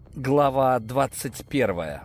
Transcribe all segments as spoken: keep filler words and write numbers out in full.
Глава двадцать первая.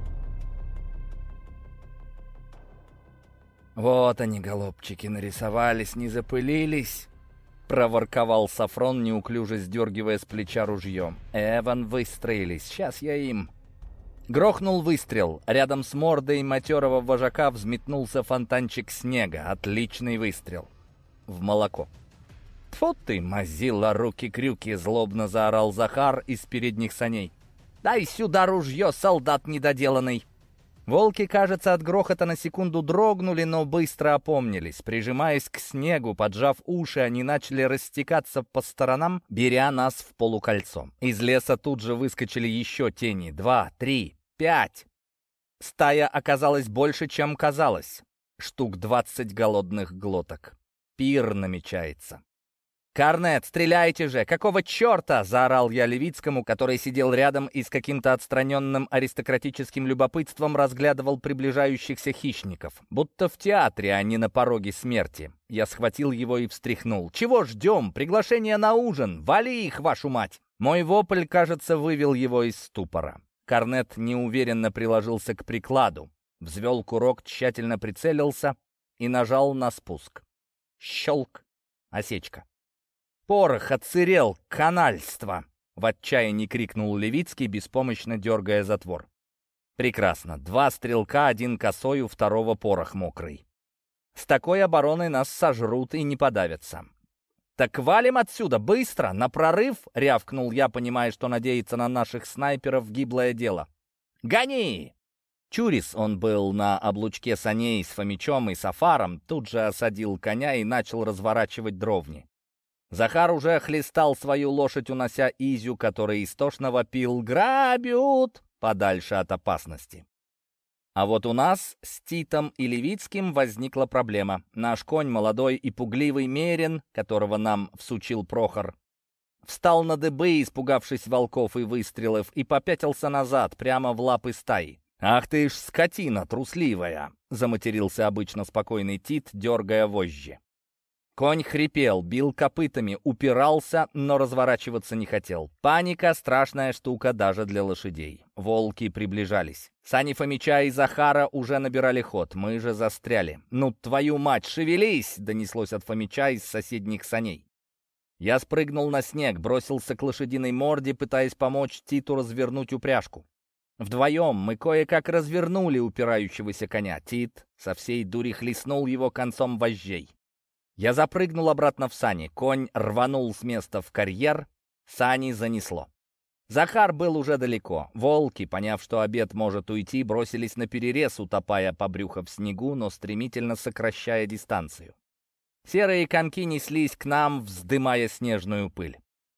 «Вот они, голубчики, нарисовались, не запылились!» — проворковал Сафрон, неуклюже сдергивая с плеча ружье. «Эван, выстроились, сейчас я им...» Грохнул выстрел. Рядом с мордой матерого вожака взметнулся фонтанчик снега. Отличный выстрел. В молоко. «Тьфу ты, мазила руки-крюки!» — злобно заорал Захар из передних саней. «Дай сюда ружье, солдат недоделанный!» Волки, кажется, от грохота на секунду дрогнули, но быстро опомнились. Прижимаясь к снегу, поджав уши, они начали растекаться по сторонам, беря нас в полукольцо. Из леса тут же выскочили еще тени. Два, три, пять. Стая оказалась больше, чем казалось. Штук двадцать голодных глоток. Пир намечается. «Корнет, стреляйте же! Какого черта?» — заорал я Левицкому, который сидел рядом и с каким-то отстраненным аристократическим любопытством разглядывал приближающихся хищников. Будто в театре, а не на пороге смерти. Я схватил его и встряхнул. «Чего ждем? Приглашение на ужин! Вали их, вашу мать!» Мой вопль, кажется, вывел его из ступора. Корнет неуверенно приложился к прикладу, взвел курок, тщательно прицелился и нажал на спуск. Щелк. Осечка. «Порох отсырел! Канальство!» — в отчаянии крикнул Левицкий, беспомощно дергая затвор. «Прекрасно. Два стрелка, один косой, у второго порох мокрый. С такой обороной нас сожрут и не подавятся». «Так валим отсюда! Быстро! На прорыв!» — рявкнул я, понимая, что надеяться на наших снайперов — гиблое дело. «Гони!» Чурис, он был на облучке саней с Фомичом и Сафаром, тут же осадил коня и начал разворачивать дровни. Захар уже хлестал свою лошадь, унося Изю, который истошно вопил «Грабят!» подальше от опасности. А вот у нас с Титом и Левицким возникла проблема. Наш конь, молодой и пугливый мерин, которого нам всучил Прохор, встал на дыбы, испугавшись волков и выстрелов, и попятился назад, прямо в лапы стаи. «Ах ты ж скотина трусливая!» — заматерился обычно спокойный Тит, дергая вожжи. Конь хрипел, бил копытами, упирался, но разворачиваться не хотел. Паника — страшная штука даже для лошадей. Волки приближались. Сани Фомича и Захара уже набирали ход, мы же застряли. «Ну, твою мать, шевелись!» — донеслось от Фомича из соседних саней. Я спрыгнул на снег, бросился к лошадиной морде, пытаясь помочь Титу развернуть упряжку. Вдвоем мы кое-как развернули упирающегося коня. Тит со всей дури хлестнул его концом вожжей. Я запрыгнул обратно в сани. Конь рванул с места в карьер. Сани занесло. Захар был уже далеко. Волки, поняв, что обед может уйти, бросились на перерез, утопая по брюхо в снегу, но стремительно сокращая дистанцию. Серые комки неслись к нам, вздымая снежную пыль.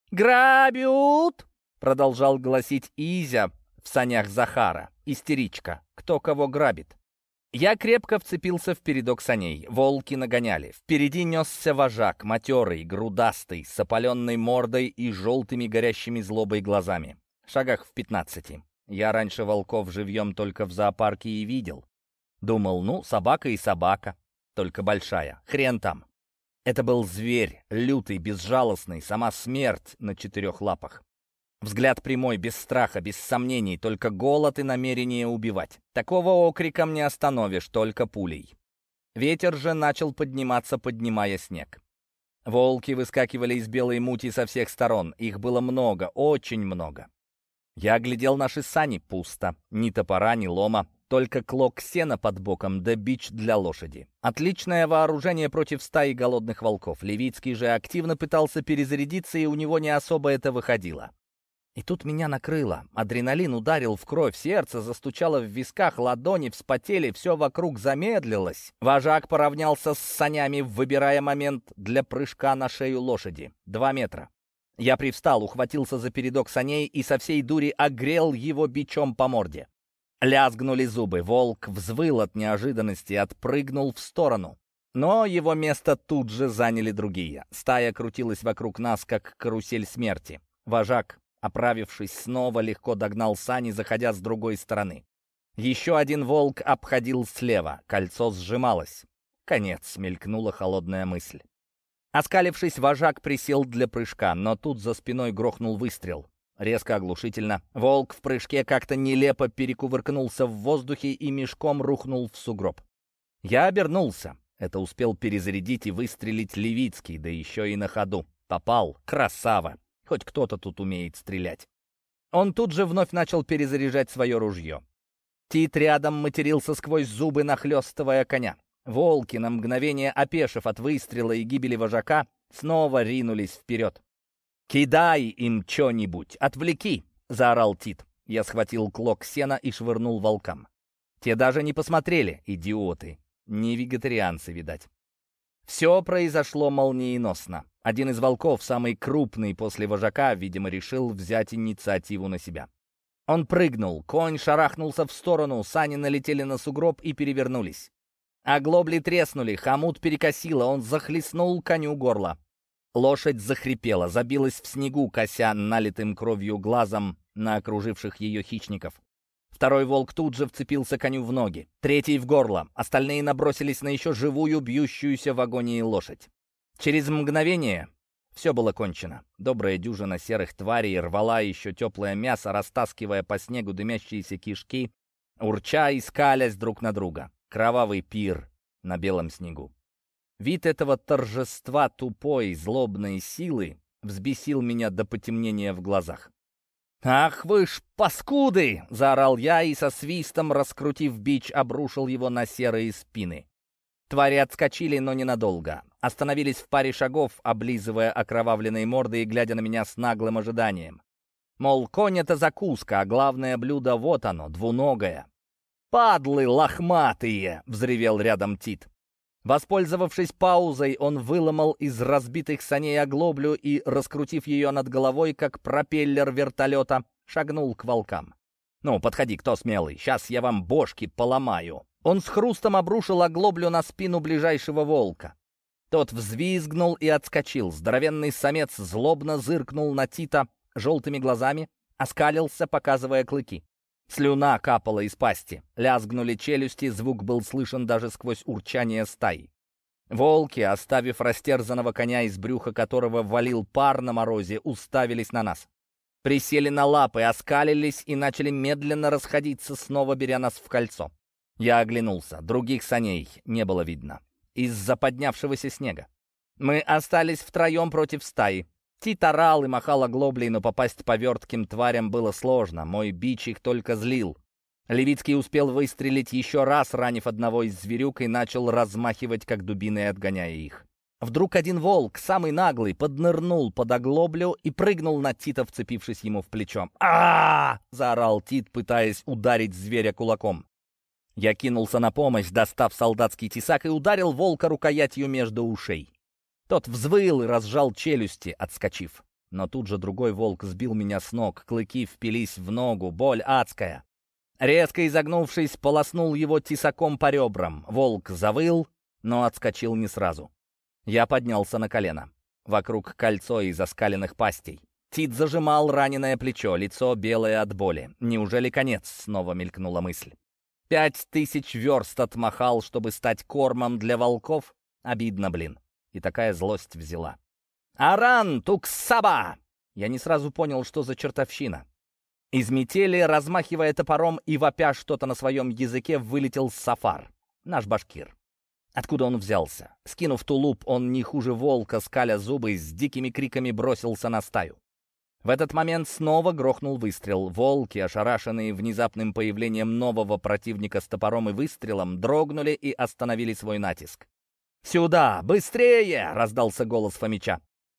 «Грабят!» — продолжал гласить Изя в санях Захара. Истеричка. Кто кого грабит? Я крепко вцепился в передок саней. Волки нагоняли. Впереди несся вожак, матерый, грудастый, с опаленной мордой и желтыми горящими злобой глазами. В шагах в пятнадцати. Я раньше волков живьем только в зоопарке и видел. Думал, ну, собака и собака, только большая. Хрен там. Это был зверь, лютый, безжалостный, сама смерть на четырех лапах. Взгляд прямой, без страха, без сомнений, только голод и намерение убивать. Такого окриком не остановишь, только пулей. Ветер же начал подниматься, поднимая снег. Волки выскакивали из белой мути со всех сторон. Их было много, очень много. Я глядел наши сани, пусто. Ни топора, ни лома, только клок сена под боком, да бич для лошади. Отличное вооружение против стаи голодных волков. Левицкий же активно пытался перезарядиться, и у него не особо это выходило. И тут меня накрыло. Адреналин ударил в кровь, сердце застучало в висках, ладони вспотели, все вокруг замедлилось. Вожак поравнялся с санями, выбирая момент для прыжка на шею лошади. Два метра. Я привстал, ухватился за передок саней и со всей дури огрел его бичом по морде. Лязгнули зубы. Волк взвыл от неожиданности и отпрыгнул в сторону. Но его место тут же заняли другие. Стая крутилась вокруг нас, как карусель смерти. Вожак, оправившись, снова легко догнал сани, заходя с другой стороны. Еще один волк обходил слева. Кольцо сжималось. Конец, мелькнула холодная мысль. Оскалившись, вожак присел для прыжка, но тут за спиной грохнул выстрел. резко, оглушительно. Волк в прыжке как-то нелепо перекувыркнулся в воздухе и мешком рухнул в сугроб. Я обернулся. Это успел перезарядить и выстрелить Левицкий, да еще и на ходу. Попал. Красава. Хоть кто-то тут умеет стрелять. Он тут же вновь начал перезаряжать свое ружье. Тит рядом матерился сквозь зубы, нахлестывая коня. Волки, на мгновение опешив от выстрела и гибели вожака, снова ринулись вперед. «Кидай им что-нибудь! Отвлеки!» — заорал Тит. Я схватил клок сена и швырнул волкам. Те даже не посмотрели, идиоты. Не вегетарианцы, видать. Все произошло молниеносно. Один из волков, самый крупный после вожака, видимо, решил взять инициативу на себя. Он прыгнул, конь шарахнулся в сторону, сани налетели на сугроб и перевернулись. Оглобли треснули, хомут перекосило, он захлестнул коню горло. Лошадь захрипела, забилась в снегу, кося налитым кровью глазом на окруживших ее хищников. Второй волк тут же вцепился коню в ноги, третий в горло, остальные набросились на еще живую, бьющуюся в агонии лошадь. Через мгновение все было кончено. Добрая дюжина серых тварей рвала еще теплое мясо, растаскивая по снегу дымящиеся кишки, урча и скалясь друг на друга. Кровавый пир на белом снегу. Вид этого торжества тупой, злобной силы взбесил меня до потемнения в глазах. «Ах вы ж паскуды!» — заорал я и со свистом, раскрутив бич, обрушил его на серые спины. Твари отскочили, но ненадолго. Остановились в паре шагов, облизывая окровавленные морды и глядя на меня с наглым ожиданием. Мол, конь — это закуска, а главное блюдо вот оно, двуногое. «Падлы лохматые!» — взревел рядом Тит. Воспользовавшись паузой, он выломал из разбитых саней оглоблю и, раскрутив ее над головой, как пропеллер вертолета, шагнул к волкам. «Ну, подходи, кто смелый, сейчас я вам бошки поломаю». Он с хрустом обрушил оглоблю на спину ближайшего волка. Тот взвизгнул и отскочил. Здоровенный самец злобно зыркнул на Тита желтыми глазами, оскалился, показывая клыки. Слюна капала из пасти, лязгнули челюсти, звук был слышен даже сквозь урчание стаи. Волки, оставив растерзанного коня, из брюха которого валил пар на морозе, уставились на нас. Присели на лапы, оскалились и начали медленно расходиться, снова беря нас в кольцо. Я оглянулся, других саней не было видно из-за поднявшегося снега. Мы остались втроем против стаи. Тит орал и махал оглоблей, но попасть по вертким тварям было сложно. Мой бич их только злил. Левицкий успел выстрелить еще раз, ранив одного из зверюк, и начал размахивать, как дубиной, отгоняя их. Вдруг один волк, самый наглый, поднырнул под оглоблю и прыгнул на Тита, вцепившись ему в плечо. а заорал Тит, пытаясь ударить зверя кулаком. Я кинулся на помощь, достав солдатский тесак, и ударил волка рукоятью между ушей. Тот взвыл и разжал челюсти, отскочив. Но тут же другой волк сбил меня с ног, клыки впились в ногу, боль адская. Резко изогнувшись, полоснул его тесаком по ребрам. Волк завыл, но отскочил не сразу. Я поднялся на колено. Вокруг кольцо из оскаленных пастей. Тит зажимал раненое плечо, лицо белое от боли. Неужели конец? Снова мелькнула мысль. Пять тысяч верст отмахал, чтобы стать кормом для волков? Обидно, блин. И такая злость взяла. «Аран туксаба!» Я не сразу понял, что за чертовщина. Из метели, размахивая топором и вопя что-то на своем языке, вылетел Сафар, наш башкир. Откуда он взялся? Скинув тулуп, он не хуже волка, скаля зубы, с дикими криками бросился на стаю. В этот момент снова грохнул выстрел. Волки, ошарашенные внезапным появлением нового противника с топором и выстрелом, дрогнули и остановили свой натиск. «Сюда! Быстрее!» — раздался голос Фомича.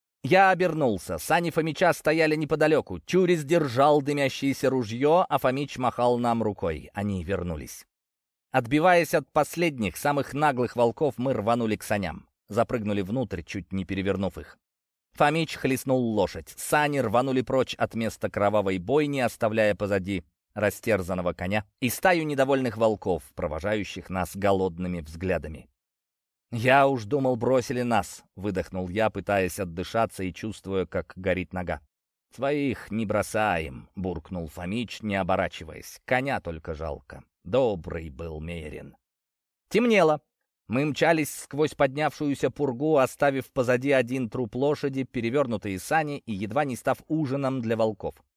Я обернулся. Сани Фомича стояли неподалеку. Чурис держал дымящееся ружье, а Фомич махал нам рукой. Они вернулись. Отбиваясь от последних, самых наглых волков, мы рванули к саням. Запрыгнули внутрь, чуть не перевернув их. Фомич хлестнул лошадь. Сани рванули прочь от места кровавой бойни, оставляя позади растерзанного коня и стаю недовольных волков, провожающих нас голодными взглядами. «Я уж думал, бросили нас», — выдохнул я, пытаясь отдышаться и чувствуя, как горит нога. «Своих не бросаем», — буркнул Фомич, не оборачиваясь. «Коня только жалко. Добрый был Мерин». Темнело. Мы мчались сквозь поднявшуюся пургу, оставив позади один труп лошади, перевернутые сани и едва не став ужином для волков.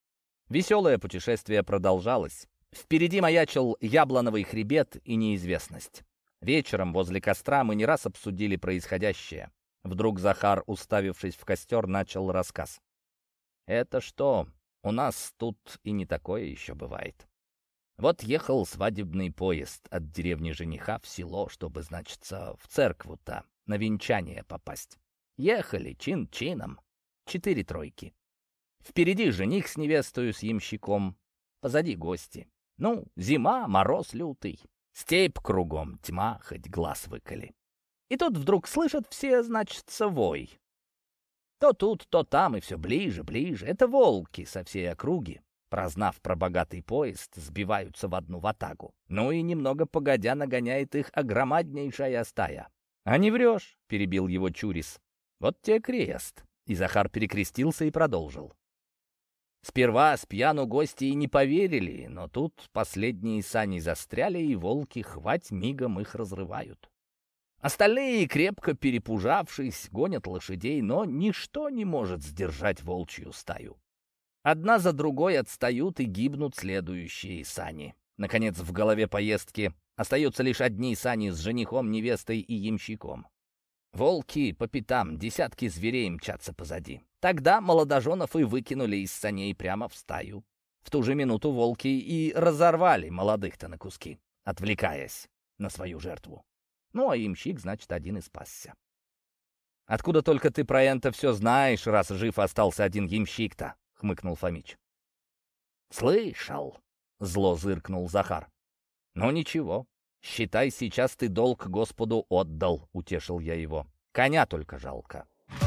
Веселое путешествие продолжалось. Впереди маячил яблоновый хребет и неизвестность. Вечером возле костра мы не раз обсудили происходящее. Вдруг Захар, уставившись в костер, начал рассказ. «Это что? У нас тут и не такое еще бывает. Вот ехал свадебный поезд от деревни жениха в село, чтобы, значится, в церкву-то на венчание попасть. Ехали чин-чином, четыре тройки. Впереди жених с невестою с ямщиком, позади гости. Ну, зима, мороз лютый, степь кругом, тьма, хоть глаз выколи. И тут вдруг слышат все, значится, вой. То тут, то там, и все ближе, ближе. Это волки со всей округи, прознав про богатый поезд, сбиваются в одну ватагу. Ну и немного погодя нагоняет их огромаднейшая стая. «А не врешь», — перебил его Чурис. «Вот те крест». И Захар перекрестился и продолжил. Сперва с пьяну гости и не поверили, но тут последние сани застряли, и волки хвать мигом их разрывают. Остальные, крепко перепужавшись, гонят лошадей, но ничто не может сдержать волчью стаю. Одна за другой отстают и гибнут следующие сани. Наконец, в голове поездки остаются лишь одни сани с женихом, невестой и ямщиком. Волки по пятам, десятки зверей мчатся позади. Тогда молодоженов и выкинули из саней прямо в стаю. В ту же минуту волки и разорвали молодых-то на куски, отвлекаясь на свою жертву. Ну, а ямщик, значит, один и спасся. «Откуда только ты про это все знаешь, раз жив остался один ямщик-то?» — хмыкнул Фомич. «Слышал», — зло зыркнул Захар. «Ну, ничего, считай, сейчас ты долг Господу отдал», — утешил я его. «Коня только жалко».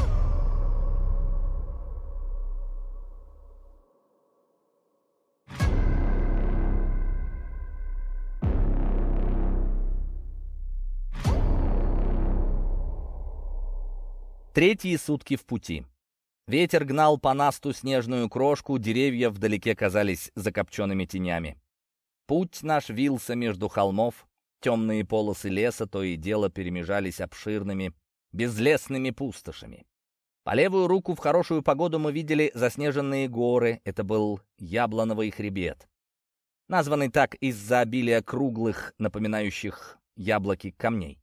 Третьи сутки в пути. Ветер гнал по насту снежную крошку, деревья вдалеке казались закопченными тенями. Путь наш вился между холмов, темные полосы леса то и дело перемежались обширными, безлесными пустошами. По левую руку в хорошую погоду мы видели заснеженные горы, это был Яблоновый хребет, названный так из-за обилия круглых, напоминающих яблоки, камней.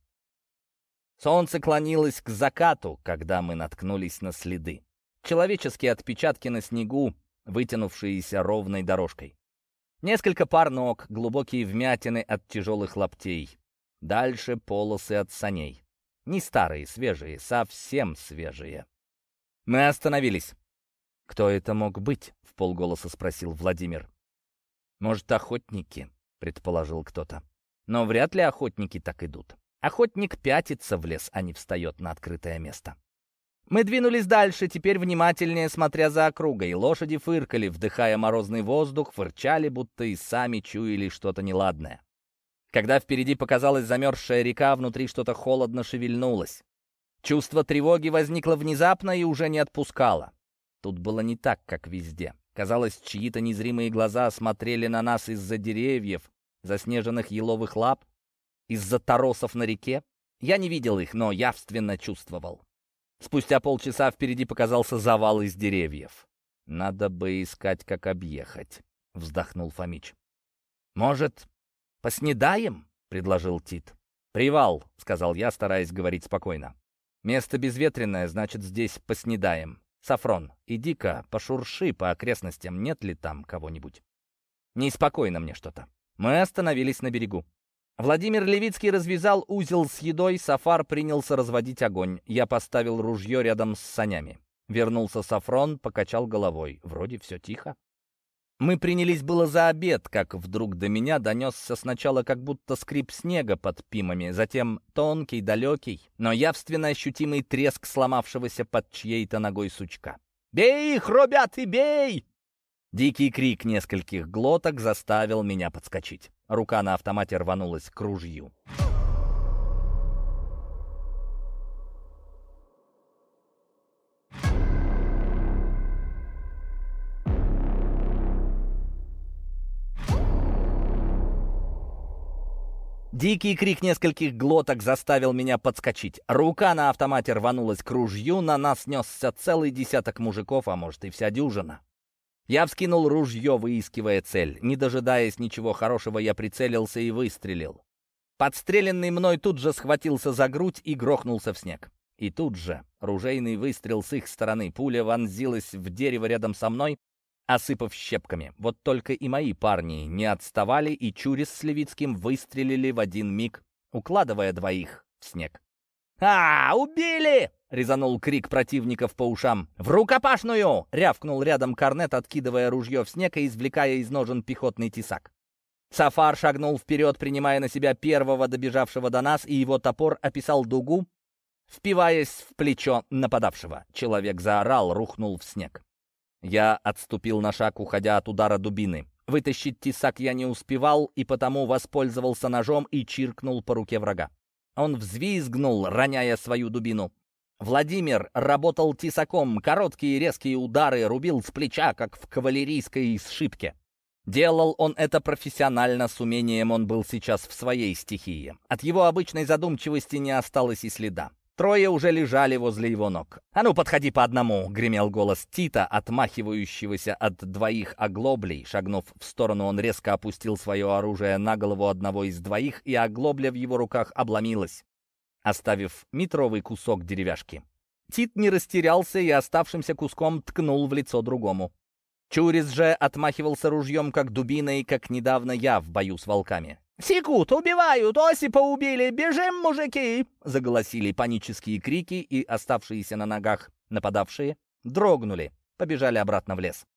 Солнце клонилось к закату, когда мы наткнулись на следы. Человеческие отпечатки на снегу, вытянувшиеся ровной дорожкой. Несколько пар ног, глубокие вмятины от тяжелых лаптей. Дальше полосы от саней. Не старые, свежие, совсем свежие. Мы остановились. «Кто это мог быть?» — вполголоса спросил Владимир. «Может, охотники?» — предположил кто-то. «Но вряд ли охотники так идут. Охотник пятится в лес, а не встает на открытое место». Мы двинулись дальше, теперь внимательнее смотря за округой. Лошади фыркали, вдыхая морозный воздух, фырчали, будто и сами чуяли что-то неладное. Когда впереди показалась замерзшая река, внутри что-то холодно шевельнулось. Чувство тревоги возникло внезапно и уже не отпускало. Тут было не так, как везде. Казалось, чьи-то незримые глаза смотрели на нас из-за деревьев, заснеженных еловых лап, из-за торосов на реке. Я не видел их, но явственно чувствовал. Спустя полчаса впереди показался завал из деревьев. «Надо бы искать, как объехать», — вздохнул Фомич. «Может, поснедаем?» — предложил Тит. «Привал», — сказал я, стараясь говорить спокойно. «Место безветренное, значит, здесь поснедаем. Сафрон, иди-ка пошурши по окрестностям, нет ли там кого-нибудь. Неспокойно мне что-то». Мы остановились на берегу. Владимир Левицкий развязал узел с едой, Сафар принялся разводить огонь. Я поставил ружье рядом с санями. Вернулся Сафрон, покачал головой. Вроде все тихо. Мы принялись было за обед, как вдруг до меня донесся сначала как будто скрип снега под пимами, затем тонкий, далекий, но явственно ощутимый треск сломавшегося под чьей-то ногой сучка. «Бей их, ребята, бей!» Дикий крик нескольких глоток заставил меня подскочить. Рука на автомате рванулась к ружью. Дикий крик нескольких глоток заставил меня подскочить. Рука на автомате рванулась к ружью, на нас несся целый десяток мужиков, а может и вся дюжина. Я вскинул ружье, выискивая цель. Не дожидаясь ничего хорошего, я прицелился и выстрелил. Подстреленный мной тут же схватился за грудь и грохнулся в снег. И тут же ружейный выстрел с их стороны. Пуля вонзилась в дерево рядом со мной, осыпав щепками. Вот только и мои парни не отставали, и Чурис с Левицким выстрелили в один миг, укладывая двоих в снег. «А, убили!» — резанул крик противников по ушам. «В рукопашную!» — рявкнул рядом Корнет, откидывая ружье в снег и извлекая из ножен пехотный тесак. Сафар шагнул вперед, принимая на себя первого добежавшего до нас, и его топор описал дугу, впиваясь в плечо нападавшего. Человек заорал, рухнул в снег. Я отступил на шаг, уходя от удара дубины. Вытащить тесак я не успевал, и потому воспользовался ножом и чиркнул по руке врага. Он взвизгнул, роняя свою дубину. Владимир работал тесаком, короткие резкие удары рубил с плеча, как в кавалерийской сшибке. Делал он это профессионально, с умением, он был сейчас в своей стихии. От его обычной задумчивости не осталось и следа. Трое уже лежали возле его ног. «А ну, подходи по одному!» — гремел голос Тита, отмахивающегося от двоих оглоблей. Шагнув в сторону, он резко опустил свое оружие на голову одного из двоих, и оглобля в его руках обломилась, оставив метровый кусок деревяшки. Тит не растерялся и оставшимся куском ткнул в лицо другому. Чурис же отмахивался ружьем, как дубиной, как недавно я в бою с волками. «Секут! Убивают! Осипа убили! Бежим, мужики!» Заголосили панические крики, и оставшиеся на ногах нападавшие дрогнули, побежали обратно в лес.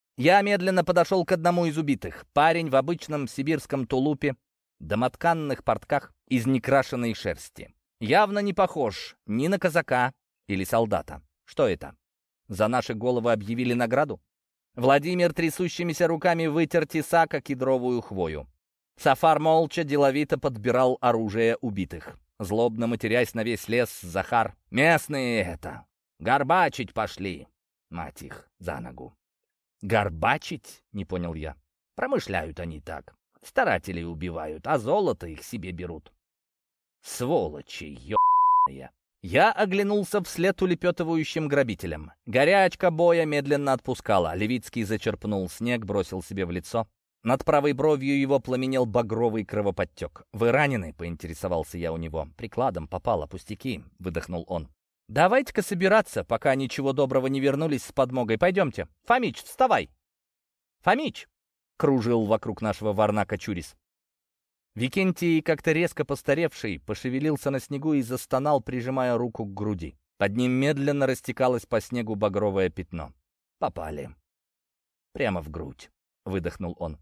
Я медленно подошел к одному из убитых. Парень в обычном сибирском тулупе, домотканных портках из некрашенной шерсти. Явно не похож ни на казака или солдата. Что это? За наши головы объявили награду? Владимир трясущимися руками вытер тесака кедровую хвою. Сафар молча, деловито подбирал оружие убитых. Злобно матерясь на весь лес, Захар: «Местные это! Горбачить пошли!» Мать их за ногу. «Горбачить?» — не понял я. «Промышляют они так. Старателей убивают, а золото их себе берут. Сволочи, ё***ные!» Я оглянулся вслед улепетывающим грабителям. Горячка боя медленно отпускала. Левицкий зачерпнул снег, бросил себе в лицо. Над правой бровью его пламенел багровый кровоподтек. «Вы ранены?» — поинтересовался я у него. «Прикладом попало, пустяки», — выдохнул он. «Давайте-ка собираться, пока ничего доброго не вернулись с подмогой. Пойдемте. Фомич, вставай!» «Фомич!» — кружил вокруг нашего варнака Чурис. Викентий, как-то резко постаревший, пошевелился на снегу и застонал, прижимая руку к груди. Под ним медленно растекалось по снегу багровое пятно. «Попали. Прямо в грудь», — выдохнул он.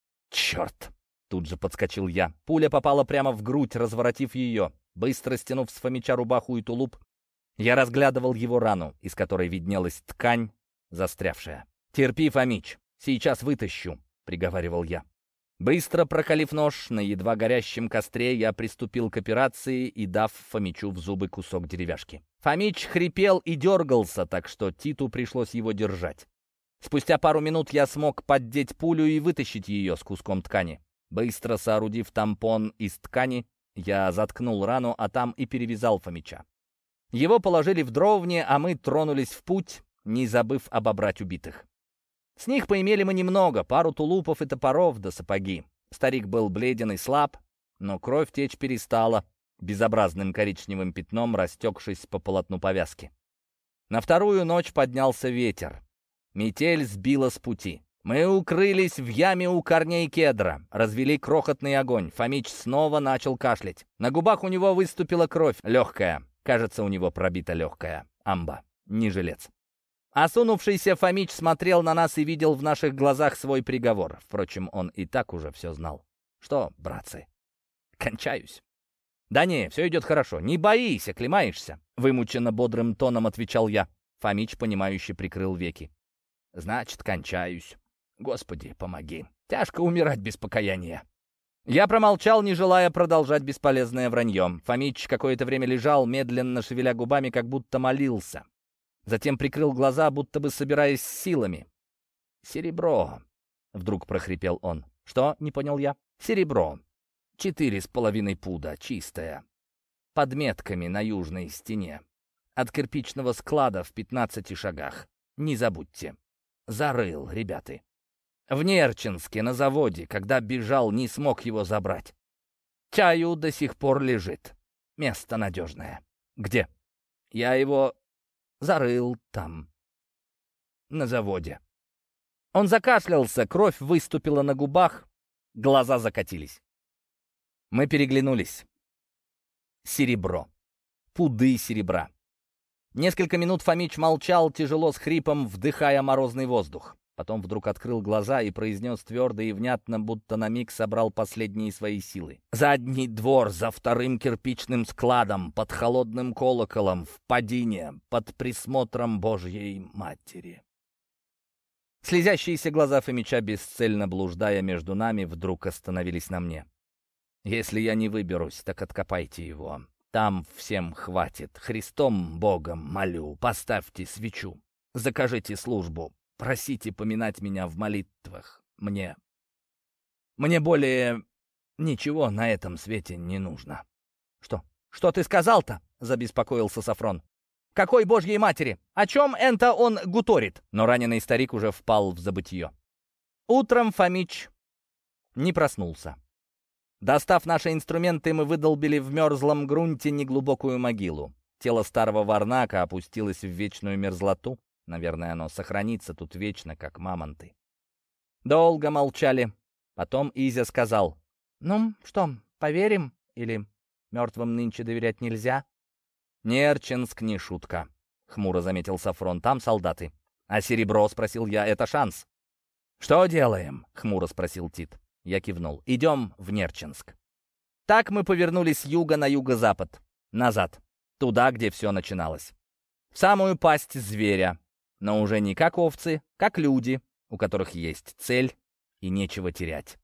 «Черт!» — тут же подскочил я. Пуля попала прямо в грудь, разворотив ее. Быстро стянув с Фомича рубаху и тулуп, я разглядывал его рану, из которой виднелась ткань, застрявшая. «Терпи, Фомич, сейчас вытащу», — приговаривал я. Быстро прокалив нож на едва горящем костре, я приступил к операции и дав Фомичу в зубы кусок деревяшки. Фомич хрипел и дергался, так что Титу пришлось его держать. Спустя пару минут я смог поддеть пулю и вытащить ее с куском ткани. Быстро соорудив тампон из ткани, я заткнул рану, а там и перевязал Фомича. Его положили в дровни, а мы тронулись в путь, не забыв обобрать убитых. С них поимели мы немного, пару тулупов и топоров да сапоги. Старик был бледен и слаб, но кровь течь перестала, безобразным коричневым пятном растекшись по полотну повязки. На вторую ночь поднялся ветер. Метель сбила с пути. Мы укрылись в яме у корней кедра, развели крохотный огонь. Фомич снова начал кашлять. На губах у него выступила кровь, легкая. Кажется, у него пробита легкая. Амба, не жилец. Осунувшийся Фомич смотрел на нас и видел в наших глазах свой приговор. Впрочем, он и так уже все знал. «Что, братцы, кончаюсь?» «Да не, все идет хорошо. Не боись, оклемаешься», — вымученно бодрым тоном отвечал я. Фомич, понимающе прикрыл веки. «Значит, кончаюсь. Господи, помоги. Тяжко умирать без покаяния». Я промолчал, не желая продолжать бесполезное вранье. Фомич какое-то время лежал, медленно шевеля губами, как будто молился. Затем прикрыл глаза, будто бы собираясь с силами. «Серебро», — вдруг прохрипел он. «Что?» — не понял я. «Серебро. Четыре с половиной пуда, чистое. Под метками на южной стене. От кирпичного склада в пятнадцати шагах. Не забудьте. зарыл, ребята. В Нерчинске на заводе, когда бежал, не смог его забрать. Чаю до сих пор лежит. Место надежное. Где? Я его зарыл там, на заводе. Он закашлялся, кровь выступила на губах, глаза закатились. Мы переглянулись. Серебро. Пуды серебра. Несколько минут Фомич молчал, тяжело с хрипом, вдыхая морозный воздух. Потом вдруг открыл глаза и произнес твердо и внятно, будто на миг собрал последние свои силы. «Задний двор за вторым кирпичным складом, под холодным колоколом, в Падине, под присмотром Божьей Матери». Слезящиеся глаза Фомича, бесцельно блуждая между нами, вдруг остановились на мне. «Если я не выберусь, так откопайте его. Там всем хватит. Христом Богом молю, поставьте свечу. Закажите службу. Просите поминать меня в молитвах. Мне... Мне более ничего на этом свете не нужно». «Что? Что ты сказал-то?» — забеспокоился Сафрон. «Какой Божьей матери? О чем это он гуторит?» Но раненый старик уже впал в забытье. Утром Фомич не проснулся. Достав наши инструменты, мы выдолбили в мерзлом грунте неглубокую могилу. Тело старого варнака опустилось в вечную мерзлоту. Наверное, оно сохранится тут вечно, как мамонты. Долго молчали. Потом Изя сказал: «Ну, что, поверим? Или мертвым нынче доверять нельзя?» «Нерчинск не шутка», — хмуро заметил Сафрон. «Там солдаты». «А серебро?» — спросил я. «Это шанс». «Что делаем?» — хмуро спросил Тит. Я кивнул. «Идем в Нерчинск». Так мы повернулись с юга на юго-запад. Назад. Туда, где все начиналось. В самую пасть зверя. Но уже не как овцы, как люди, у которых есть цель и нечего терять.